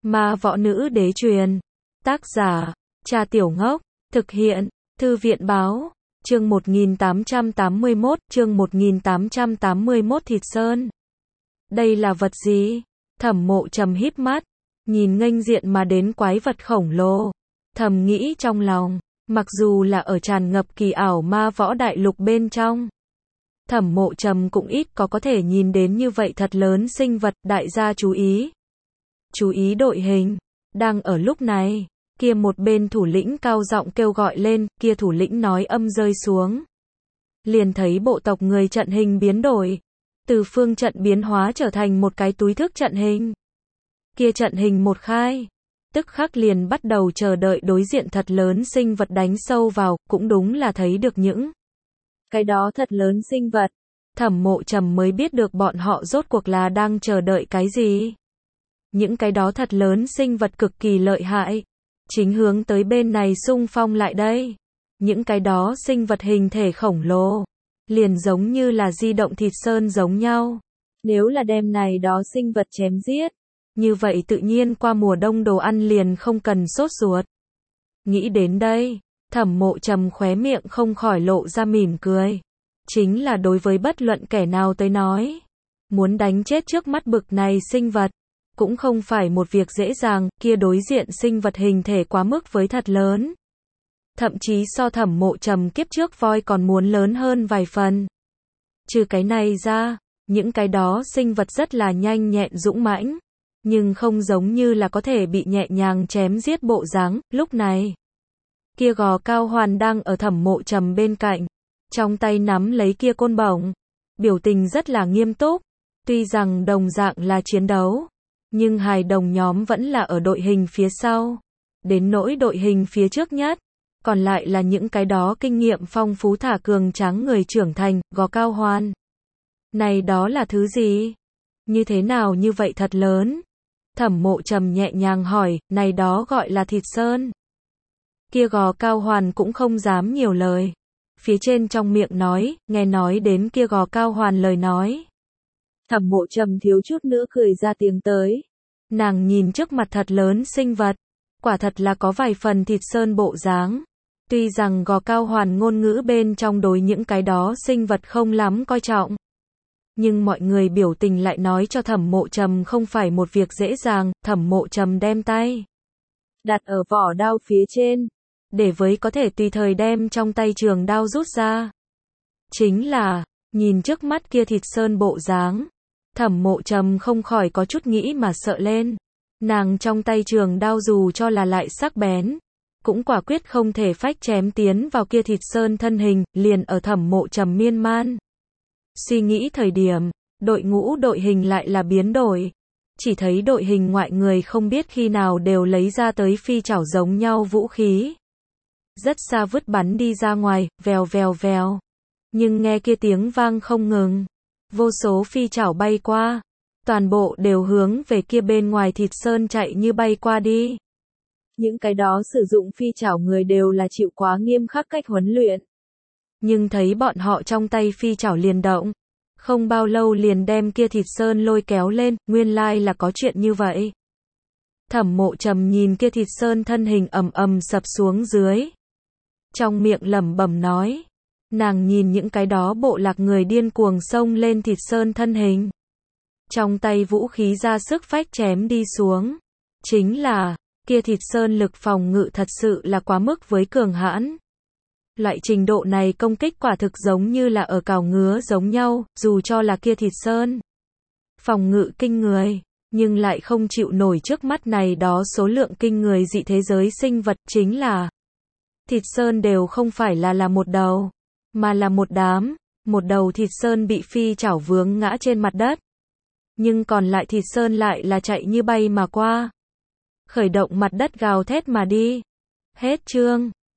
Ma võ nữ đế truyền. Tác giả, Cha Tiểu Ngốc. Thực hiện, Thư viện báo. Chương 1881, chương 1881 Thịt Sơn. Đây là vật gì? Thẩm Mộ Trầm híp mắt, nhìn nghênh diện mà đến quái vật khổng lồ. Thầm nghĩ trong lòng, mặc dù là ở tràn ngập kỳ ảo ma võ đại lục bên trong, Thẩm Mộ Trầm cũng ít có thể nhìn đến như vậy thật lớn sinh vật. Đại gia chú ý. Chú ý đội hình. Đang ở lúc này, kia một bên thủ lĩnh cao giọng kêu gọi lên, kia thủ lĩnh nói âm rơi xuống. Liền thấy bộ tộc người trận hình biến đổi. Từ phương trận biến hóa trở thành một cái túi thức trận hình. Kia trận hình một khai, tức khắc liền bắt đầu chờ đợi đối diện thật lớn sinh vật đánh sâu vào, cũng đúng là thấy được những cái đó thật lớn sinh vật. Thẩm Mộ Trầm mới biết được bọn họ rốt cuộc là đang chờ đợi cái gì. Những cái đó thật lớn sinh vật cực kỳ lợi hại, chính hướng tới bên này xung phong lại đây. Những cái đó sinh vật hình thể khổng lồ, liền giống như là di động thịt sơn giống nhau. Nếu là đem này đó sinh vật chém giết, như vậy tự nhiên qua mùa đông đồ ăn liền không cần sốt ruột. Nghĩ đến đây, Thẩm Mộ Trầm khóe miệng không khỏi lộ ra mỉm cười. Chính là đối với bất luận kẻ nào tới nói, muốn đánh chết trước mắt bực này sinh vật, cũng không phải một việc dễ dàng. Kia đối diện sinh vật hình thể quá mức với thật lớn. Thậm chí so Thẩm Mộ Trầm kiếp trước voi còn muốn lớn hơn vài phần. Trừ cái này ra, những cái đó sinh vật rất là nhanh nhẹn dũng mãnh, nhưng không giống như là có thể bị nhẹ nhàng chém giết bộ dáng. Lúc này, kia Gò Cao Hoàn đang ở Thẩm Mộ Trầm bên cạnh, trong tay nắm lấy kia côn bổng, biểu tình rất là nghiêm túc. Tuy rằng đồng dạng là chiến đấu, nhưng hài đồng nhóm vẫn là ở đội hình phía sau. Đến nỗi đội hình phía trước nhất, còn lại là những cái đó kinh nghiệm phong phú thả cường tráng người trưởng thành. Gò Cao Hoàn, này đó là thứ gì? Như thế nào như vậy thật lớn? Thẩm Mộ Trầm nhẹ nhàng hỏi. Này đó gọi là thịt sơn. Kia Gò Cao Hoàn cũng không dám nhiều lời, phía trên trong miệng nói. Nghe nói đến kia Gò Cao Hoàn lời nói, Thẩm Mộ Trầm thiếu chút nữa cười ra tiếng tới. Nàng nhìn trước mặt thật lớn sinh vật, quả thật là có vài phần thịt sơn bộ dáng. Tuy rằng Gò Cao Hoàn ngôn ngữ bên trong đối những cái đó sinh vật không lắm coi trọng, nhưng mọi người biểu tình lại nói cho Thẩm Mộ Trầm không phải một việc dễ dàng. Thẩm Mộ Trầm đem tay đặt ở vỏ đao phía trên, để với có thể tùy thời đem trong tay trường đao rút ra. Chính là, nhìn trước mắt kia thịt sơn bộ dáng, Thẩm Mộ Trầm không khỏi có chút nghĩ mà sợ lên. Nàng trong tay trường đao dù cho là lại sắc bén, cũng quả quyết không thể phách chém tiến vào kia thịt sơn thân hình. Liền ở Thẩm Mộ Trầm miên man suy nghĩ thời điểm, đội hình lại là biến đổi. Chỉ thấy đội hình ngoại người không biết khi nào đều lấy ra tới phi chảo giống nhau vũ khí. Rất xa vứt bắn đi ra ngoài, vèo vèo vèo. Nhưng nghe kia tiếng vang không ngừng, vô số phi chảo bay qua, toàn bộ đều hướng về kia bên ngoài thịt sơn chạy như bay qua đi. Những cái đó sử dụng phi chảo người đều là chịu quá nghiêm khắc cách huấn luyện. Nhưng thấy bọn họ trong tay phi chảo liền động, không bao lâu liền đem kia thịt sơn lôi kéo lên. Nguyên lai là có chuyện như vậy. Thẩm Mộ Trầm nhìn kia thịt sơn thân hình ầm ầm sập xuống dưới, trong miệng lẩm bẩm nói. Nàng nhìn những cái đó bộ lạc người điên cuồng xông lên thịt sơn thân hình, trong tay vũ khí ra sức phách chém đi xuống. Chính là, kia thịt sơn lực phòng ngự thật sự là quá mức với cường hãn. Loại trình độ này công kích quả thực giống như là ở cào ngứa giống nhau. Dù cho là kia thịt sơn phòng ngự kinh người, nhưng lại không chịu nổi trước mắt này đó số lượng kinh người dị thế giới sinh vật. Chính là, thịt sơn đều không phải là một đầu, mà là một đám. Một đầu thịt sơn bị phi chảo vướng ngã trên mặt đất, nhưng còn lại thịt sơn lại là chạy như bay mà qua, khởi động mặt đất gào thét mà đi. Hết chương.